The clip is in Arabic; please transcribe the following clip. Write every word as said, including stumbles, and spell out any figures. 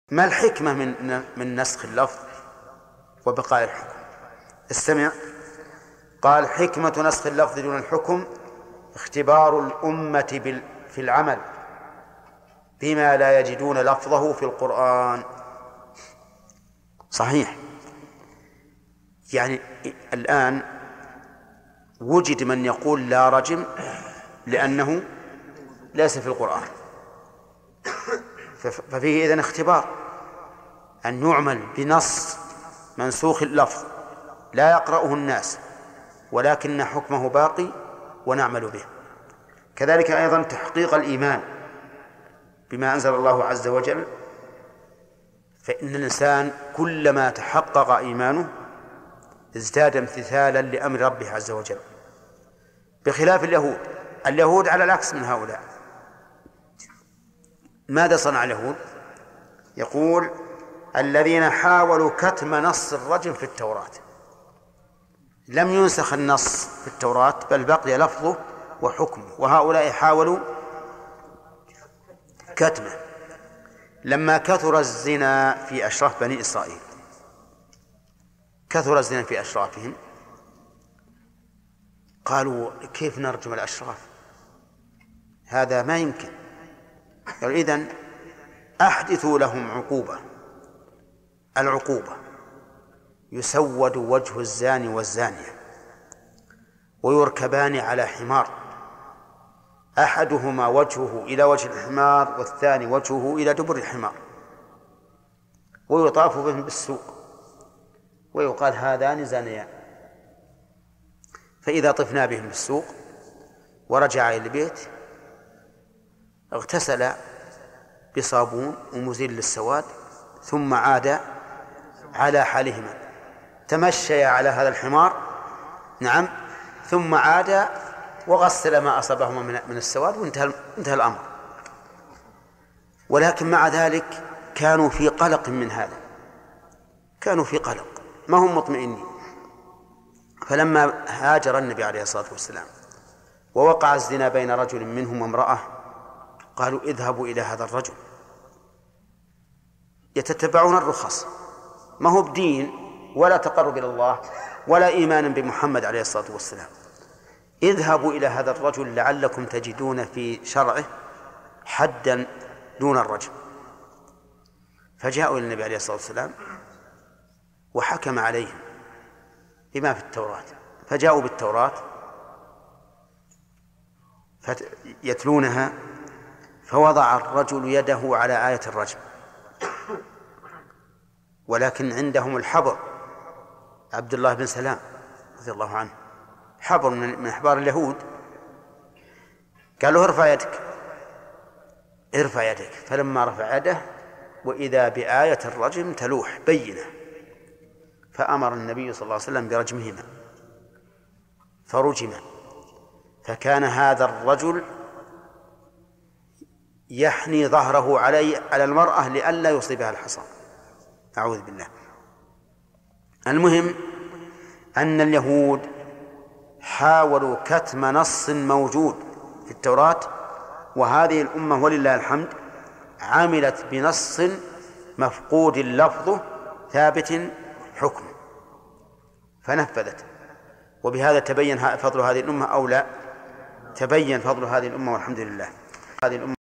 ما الحكمة من من نسخ اللفظ وبقاء الحكم؟ استمع. قال: حكمة نسخ اللفظ دون الحكم اختبار الأمة في العمل بما لا يجدون لفظه في القرآن. صحيح، يعني الآن وجد من يقول لا رجم لأنه ليس في القرآن، ففيه إذن اختبار أن يعمل بنص منسوخ اللفظ لا يقرأه الناس ولكن حكمه باقي ونعمل به. كذلك أيضا تحقيق الإيمان بما أنزل الله عز وجل، فإن الإنسان كلما تحقق إيمانه ازداد امتثالا لأمر ربه عز وجل، بخلاف اليهود. اليهود على العكس من هؤلاء. ماذا صنع اليهود؟ يقول: الذين حاولوا كتم نص الرجم في التوراة. لم ينسخ النص في التوراة بل بقي لفظه وحكمه، وهؤلاء حاولوا كتمه. لما كثر الزنا في أشراف بني إسرائيل، كثر الزنا في أشرافهم، قالوا: كيف نرجم الأشراف؟ هذا ما يمكن. قالوا: إذن أحدثوا لهم عقوبة. العقوبة: يسود وجه الزاني والزانية ويركبان على حمار، أحدهما وجهه إلى وجه الحمار والثاني وجهه إلى دبر الحمار، ويطاف بهم بالسوق ويقال: هذان زانيان. فإذا طفنا بهم بالسوق ورجع إلى البيت اغتسل بصابون ومزيل للسواد ثم عاد على حالهما، تمشي على هذا الحمار، نعم، ثم عاد وغسل ما أصابهما من السواد وانتهى انتهى الأمر. ولكن مع ذلك كانوا في قلق من هذا، كانوا في قلق، ما هم مطمئنين. فلما هاجر النبي عليه الصلاة والسلام ووقع الزنا بين رجل منهم وامرأة، قالوا: اذهبوا إلى هذا الرجل. يتتبعون الرخص، ما هو بدين ولا تقرب إلى الله ولا إيمان بمحمد عليه الصلاة والسلام. اذهبوا إلى هذا الرجل لعلكم تجدون في شرعه حدا دون الرجم. فجاءوا إلى النبي عليه الصلاة والسلام وحكم عليهم بما في التوراة، فجاءوا بالتوراة يتلونها، فوضع الرجل يده على آية الرجم، ولكن عندهم الحبر، عبد الله بن سلام رضي الله عنه، حبر من أحبار اليهود، قالوا: ارفع يدك ارفع يدك. فلما رفع يده وإذا بآية الرجم تلوح بينة، فأمر النبي صلى الله عليه وسلم برجمهما فرجما. فكان هذا الرجل يحني ظهره علي على المرأة لئلا يصيبها الحصى، أعوذ بالله. المهم أن اليهود حاولوا كتم نص موجود في التوراة، وهذه الأمة ولله الحمد عملت بنص مفقود لفظه ثابت حكم فنفذت. وبهذا تبين فضل هذه الأمة أو لا؟ تبين فضل هذه الأمة والحمد لله. هذه الأمة